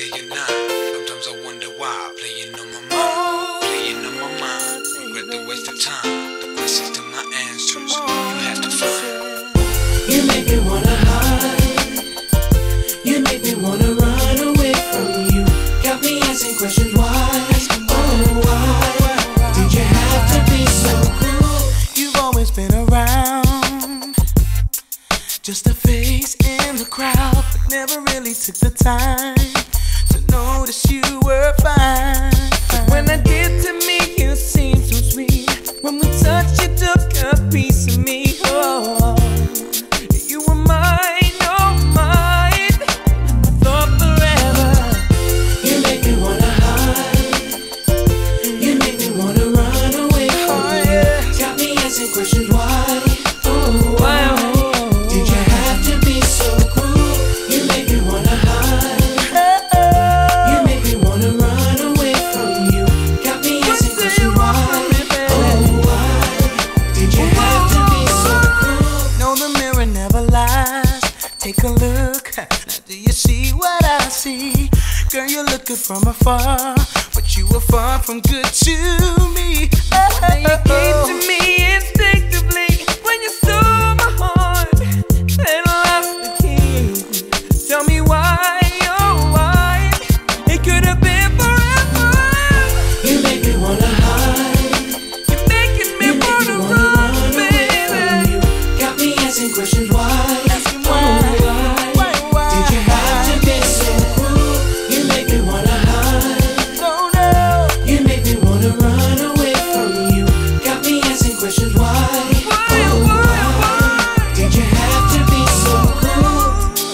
day and night. Sometimes I wonder why. Playing on my mind, playing on my mind. Regret the waste of time. The questions to my answers, you have to find. You make me wanna hide. You make me wanna run away from you. Got me asking questions why. Oh, why did you have to be so cruel? You've always been around, just a face in the crowd, but never really took the time to notice you were fine. When I did to me, you seemed so sweet. When we touched, you took a piece of me. Oh, you were mine, oh mine. I thought forever. You make me wanna hide. You make me wanna run away from you. Got me asking questions why. Oh, why? Did you have to be so cruel? You make me wanna hide. You make me wanna run away from you. Got me asking questions why. Oh, why did you have to be so cruel? No, the mirror never lies. Take a look. Now do you see what I see? Girl, you're looking from afar, but you were far from good to me. Now you came to me instinctively when you stole my heart and lost the key. Tell me why, oh why? It could have been forever. You make me wanna hide. You're making me wanna run, baby. Got me asking questions why. Asking why. Did you have to be so cruel? You make me wanna hide. No, no. You make me wanna run away from you. Got me asking questions why. Oh, why? Did you have to be so cruel?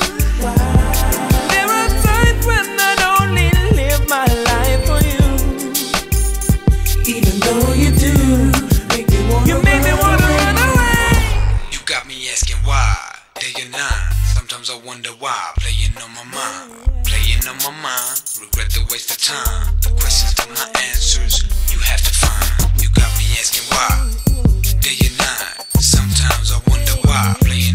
There are times when I'd only live my life for you. Even though you do make me wanna run away. You got me asking why, day and night. Sometimes I wonder why. Playing on my mind, playing on my mind. Regret the waste of time. The questions to my answers, you have to find. You got me asking why, day and night. Sometimes I wonder why. Playing